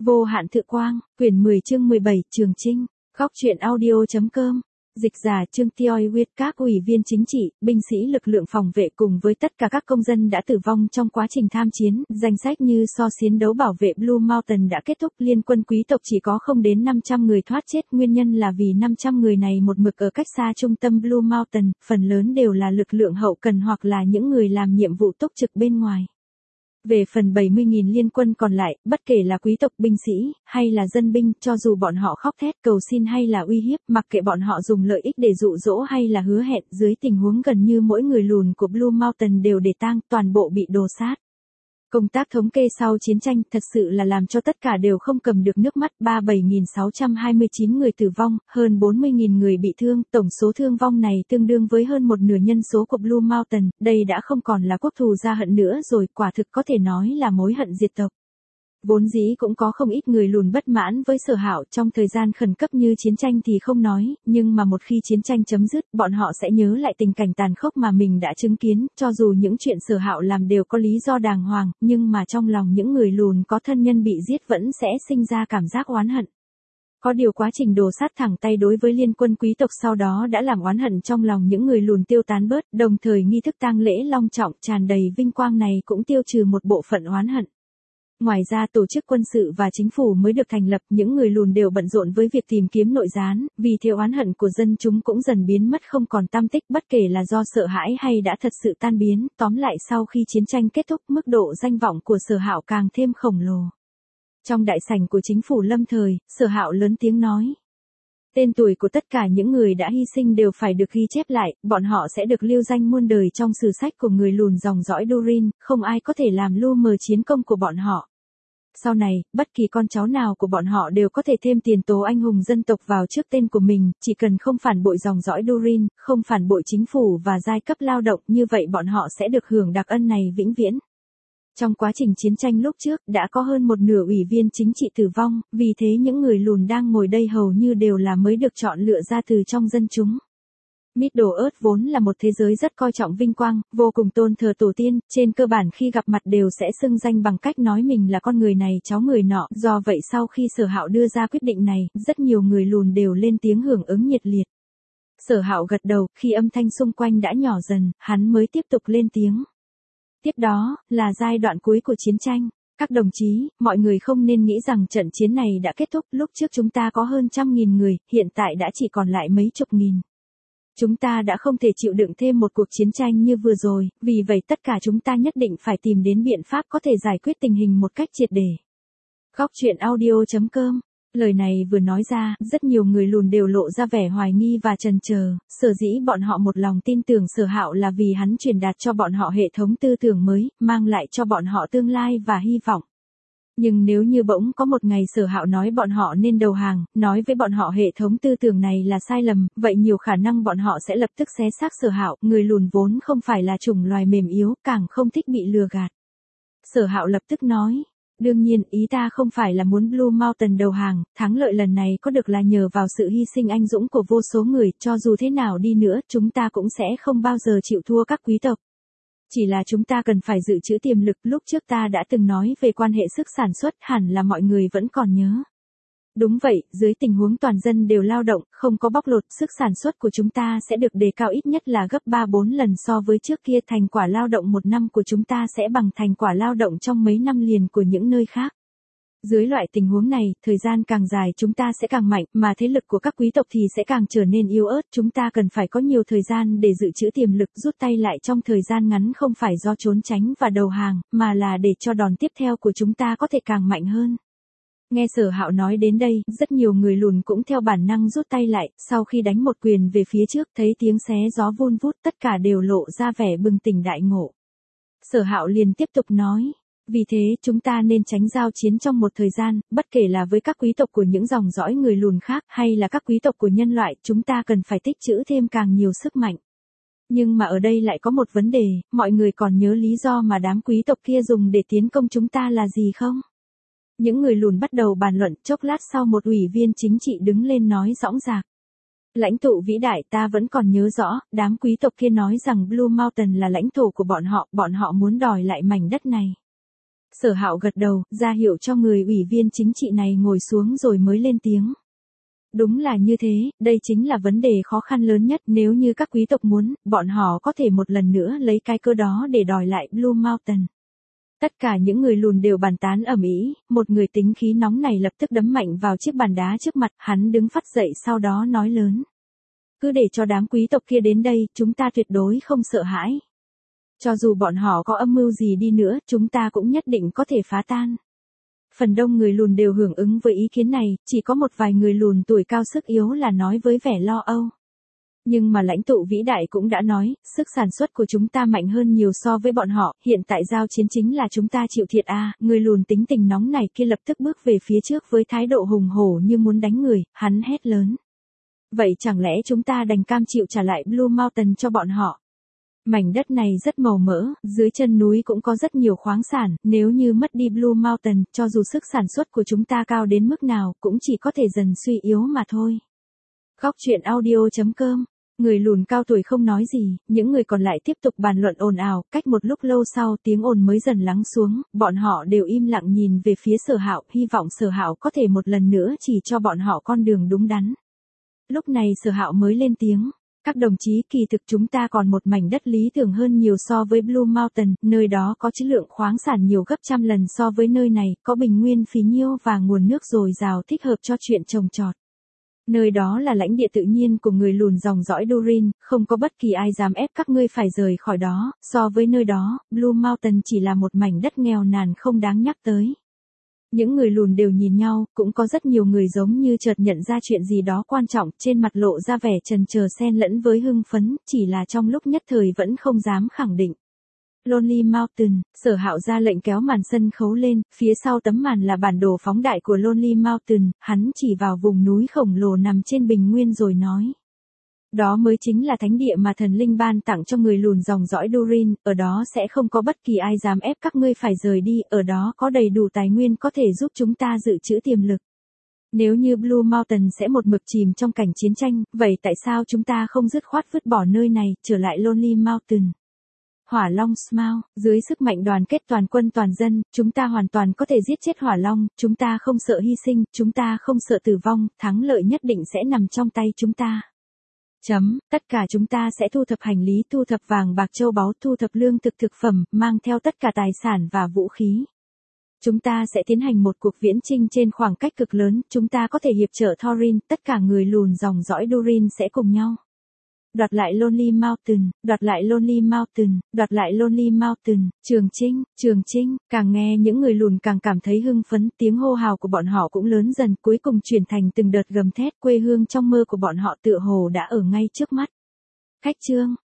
Vô hạn thự quang, quyển 10 chương 17, Trường Chinh, góc truyện audio.com. Dịch giả Trương Tioi Huyết, các ủy viên chính trị, binh sĩ lực lượng phòng vệ cùng với tất cả các công dân đã tử vong trong quá trình tham chiến. Danh sách như so chiến đấu bảo vệ Blue Mountain đã kết thúc. Liên quân quý tộc chỉ có không đến 500 người thoát chết. Nguyên nhân là vì 500 người này một mực ở cách xa trung tâm Blue Mountain, phần lớn đều là lực lượng hậu cần hoặc là những người làm nhiệm vụ túc trực bên ngoài. Về phần 70.000 liên quân còn lại, bất kể là quý tộc binh sĩ, hay là dân binh, cho dù bọn họ khóc thét cầu xin hay là uy hiếp, mặc kệ bọn họ dùng lợi ích để dụ dỗ hay là hứa hẹn, dưới tình huống gần như mỗi người lùn của Blue Mountain đều để tang, toàn bộ bị đồ sát. Công tác thống kê sau chiến tranh thật sự là làm cho tất cả đều không cầm được nước mắt. 37.629 người tử vong, hơn 40.000 người bị thương, tổng số thương vong này tương đương với hơn một nửa nhân số của Blue Mountain. Đây đã không còn là quốc thù gia hận nữa rồi, quả thực có thể nói là mối hận diệt tộc. Vốn dĩ cũng có không ít người lùn bất mãn với Sở Hạo trong thời gian khẩn cấp như chiến tranh thì không nói, nhưng mà một khi chiến tranh chấm dứt, bọn họ sẽ nhớ lại tình cảnh tàn khốc mà mình đã chứng kiến, cho dù những chuyện Sở Hạo làm đều có lý do đàng hoàng, nhưng mà trong lòng những người lùn có thân nhân bị giết vẫn sẽ sinh ra cảm giác oán hận. Có điều quá trình đồ sát thẳng tay đối với liên quân quý tộc sau đó đã làm oán hận trong lòng những người lùn tiêu tán bớt, đồng thời nghi thức tang lễ long trọng tràn đầy vinh quang này cũng tiêu trừ một bộ phận oán hận. Ngoài ra tổ chức quân sự và chính phủ mới được thành lập, những người lùn đều bận rộn với việc tìm kiếm nội gián, vì thế oán hận của dân chúng cũng dần biến mất không còn tăm tích, bất kể là do sợ hãi hay đã thật sự tan biến. Tóm lại sau khi chiến tranh kết thúc, mức độ danh vọng của Sở Hạo càng thêm khổng lồ. Trong đại sảnh của chính phủ lâm thời, Sở Hạo lớn tiếng nói. Tên tuổi của tất cả những người đã hy sinh đều phải được ghi chép lại, bọn họ sẽ được lưu danh muôn đời trong sử sách của người lùn dòng dõi Durin, không ai có thể làm lu mờ chiến công của bọn họ. Sau này, bất kỳ con cháu nào của bọn họ đều có thể thêm tiền tố anh hùng dân tộc vào trước tên của mình, chỉ cần không phản bội dòng dõi Durin, không phản bội chính phủ và giai cấp lao động, như vậy bọn họ sẽ được hưởng đặc ân này vĩnh viễn. Trong quá trình chiến tranh lúc trước, đã có hơn một nửa ủy viên chính trị tử vong, vì thế những người lùn đang ngồi đây hầu như đều là mới được chọn lựa ra từ trong dân chúng. Middle-earth vốn là một thế giới rất coi trọng vinh quang, vô cùng tôn thờ tổ tiên, trên cơ bản khi gặp mặt đều sẽ xưng danh bằng cách nói mình là con người này cháu người nọ, do vậy sau khi Sở Hạo đưa ra quyết định này, rất nhiều người lùn đều lên tiếng hưởng ứng nhiệt liệt. Sở Hạo gật đầu, khi âm thanh xung quanh đã nhỏ dần, hắn mới tiếp tục lên tiếng. Tiếp đó, là giai đoạn cuối của chiến tranh. Các đồng chí, mọi người không nên nghĩ rằng trận chiến này đã kết thúc, lúc trước chúng ta có hơn 100.000 người, hiện tại đã chỉ còn lại mấy chục nghìn. Chúng ta đã không thể chịu đựng thêm một cuộc chiến tranh như vừa rồi, vì vậy tất cả chúng ta nhất định phải tìm đến biện pháp có thể giải quyết tình hình một cách triệt để. Góc truyện audio.com. Lời này vừa nói ra, rất nhiều người lùn đều lộ ra vẻ hoài nghi và chần chờ, sở dĩ bọn họ một lòng tin tưởng Sở Hạo là vì hắn truyền đạt cho bọn họ hệ thống tư tưởng mới, mang lại cho bọn họ tương lai và hy vọng. Nhưng nếu như bỗng có một ngày Sở Hạo nói bọn họ nên đầu hàng, nói với bọn họ hệ thống tư tưởng này là sai lầm, vậy nhiều khả năng bọn họ sẽ lập tức xé xác Sở Hạo, người lùn vốn không phải là chủng loài mềm yếu, càng không thích bị lừa gạt. Sở Hạo lập tức nói. Đương nhiên, ý ta không phải là muốn Blue Mountain đầu hàng, thắng lợi lần này có được là nhờ vào sự hy sinh anh dũng của vô số người, cho dù thế nào đi nữa, chúng ta cũng sẽ không bao giờ chịu thua các quý tộc. Chỉ là chúng ta cần phải dự trữ tiềm lực, lúc trước ta đã từng nói về quan hệ sức sản xuất, hẳn là mọi người vẫn còn nhớ. Đúng vậy, dưới tình huống toàn dân đều lao động, không có bóc lột, sức sản xuất của chúng ta sẽ được đề cao ít nhất là gấp 3-4 lần so với trước kia, thành quả lao động một năm của chúng ta sẽ bằng thành quả lao động trong mấy năm liền của những nơi khác. Dưới loại tình huống này, thời gian càng dài chúng ta sẽ càng mạnh, mà thế lực của các quý tộc thì sẽ càng trở nên yếu ớt, chúng ta cần phải có nhiều thời gian để dự trữ tiềm lực, rút tay lại trong thời gian ngắn không phải do trốn tránh và đầu hàng, mà là để cho đòn tiếp theo của chúng ta có thể càng mạnh hơn. Nghe Sở Hạo nói đến đây, rất nhiều người lùn cũng theo bản năng rút tay lại, sau khi đánh một quyền về phía trước, thấy tiếng xé gió vun vút, tất cả đều lộ ra vẻ bừng tỉnh đại ngộ. Sở Hạo liền tiếp tục nói, vì thế chúng ta nên tránh giao chiến trong một thời gian, bất kể là với các quý tộc của những dòng dõi người lùn khác hay là các quý tộc của nhân loại, chúng ta cần phải tích trữ thêm càng nhiều sức mạnh. Nhưng mà ở đây lại có một vấn đề, mọi người còn nhớ lý do mà đám quý tộc kia dùng để tiến công chúng ta là gì không? Những người lùn bắt đầu bàn luận, chốc lát sau một ủy viên chính trị đứng lên nói dõng dạc. Lãnh tụ vĩ đại, ta vẫn còn nhớ rõ, đám quý tộc kia nói rằng Blue Mountain là lãnh thổ của bọn họ muốn đòi lại mảnh đất này. Sở Hạo gật đầu, ra hiệu cho người ủy viên chính trị này ngồi xuống rồi mới lên tiếng. Đúng là như thế, đây chính là vấn đề khó khăn lớn nhất, nếu như các quý tộc muốn, bọn họ có thể một lần nữa lấy cái cơ đó để đòi lại Blue Mountain. Tất cả những người lùn đều bàn tán ầm ĩ, một người tính khí nóng này lập tức đấm mạnh vào chiếc bàn đá trước mặt, hắn đứng phắt dậy sau đó nói lớn. Cứ để cho đám quý tộc kia đến đây, chúng ta tuyệt đối không sợ hãi. Cho dù bọn họ có âm mưu gì đi nữa, chúng ta cũng nhất định có thể phá tan. Phần đông người lùn đều hưởng ứng với ý kiến này, chỉ có một vài người lùn tuổi cao sức yếu là nói với vẻ lo âu. Nhưng mà lãnh tụ vĩ đại cũng đã nói, sức sản xuất của chúng ta mạnh hơn nhiều so với bọn họ, hiện tại giao chiến chính là chúng ta chịu thiệt à, người lùn tính tình nóng này kia lập tức bước về phía trước với thái độ hùng hổ như muốn đánh người, hắn hét lớn. Vậy chẳng lẽ chúng ta đành cam chịu trả lại Blue Mountain cho bọn họ? Mảnh đất này rất màu mỡ, dưới chân núi cũng có rất nhiều khoáng sản, nếu như mất đi Blue Mountain, cho dù sức sản xuất của chúng ta cao đến mức nào, cũng chỉ có thể dần suy yếu mà thôi. Góc truyện audio.com. Người lùn cao tuổi không nói gì, những người còn lại tiếp tục bàn luận ồn ào, cách một lúc lâu sau tiếng ồn mới dần lắng xuống, bọn họ đều im lặng nhìn về phía Sở Hạo, hy vọng Sở Hạo có thể một lần nữa chỉ cho bọn họ con đường đúng đắn. Lúc này Sở Hạo mới lên tiếng. Các đồng chí, kỳ thực chúng ta còn một mảnh đất lý tưởng hơn nhiều so với Blue Mountain, nơi đó có trữ lượng khoáng sản nhiều gấp trăm lần so với nơi này, có bình nguyên phí nhiêu và nguồn nước dồi dào thích hợp cho chuyện trồng trọt. Nơi đó là lãnh địa tự nhiên của người lùn dòng dõi Durin, không có bất kỳ ai dám ép các ngươi phải rời khỏi đó, so với nơi đó, Blue Mountain chỉ là một mảnh đất nghèo nàn không đáng nhắc tới. Những người lùn đều nhìn nhau, cũng có rất nhiều người giống như chợt nhận ra chuyện gì đó quan trọng, trên mặt lộ ra vẻ chần chờ xen lẫn với hưng phấn, chỉ là trong lúc nhất thời vẫn không dám khẳng định. Lonely Mountain, Sở Hạo ra lệnh kéo màn sân khấu lên, phía sau tấm màn là bản đồ phóng đại của Lonely Mountain, hắn chỉ vào vùng núi khổng lồ nằm trên bình nguyên rồi nói. Đó mới chính là thánh địa mà thần linh ban tặng cho người lùn dòng dõi Durin, ở đó sẽ không có bất kỳ ai dám ép các ngươi phải rời đi, ở đó có đầy đủ tài nguyên có thể giúp chúng ta dự trữ tiềm lực. Nếu như Blue Mountain sẽ một mực chìm trong cảnh chiến tranh, vậy tại sao chúng ta không dứt khoát vứt bỏ nơi này, trở lại Lonely Mountain? Hỏa Long Smile, dưới sức mạnh đoàn kết toàn quân toàn dân, chúng ta hoàn toàn có thể giết chết Hỏa Long, chúng ta không sợ hy sinh, chúng ta không sợ tử vong, thắng lợi nhất định sẽ nằm trong tay chúng ta. Tất cả chúng ta sẽ thu thập hành lý, thu thập vàng bạc châu báu, thu thập lương thực thực phẩm, mang theo tất cả tài sản và vũ khí. Chúng ta sẽ tiến hành một cuộc viễn chinh trên khoảng cách cực lớn, chúng ta có thể hiệp trợ Thorin, tất cả người lùn dòng dõi Durin sẽ cùng nhau. Đoạt lại Lonely Mountain, đoạt lại Lonely Mountain, đoạt lại Lonely Mountain, Trường Chinh, càng nghe những người lùn càng cảm thấy hưng phấn, tiếng hô hào của bọn họ cũng lớn dần, cuối cùng chuyển thành từng đợt gầm thét, quê hương trong mơ của bọn họ tựa hồ đã ở ngay trước mắt. Khách chương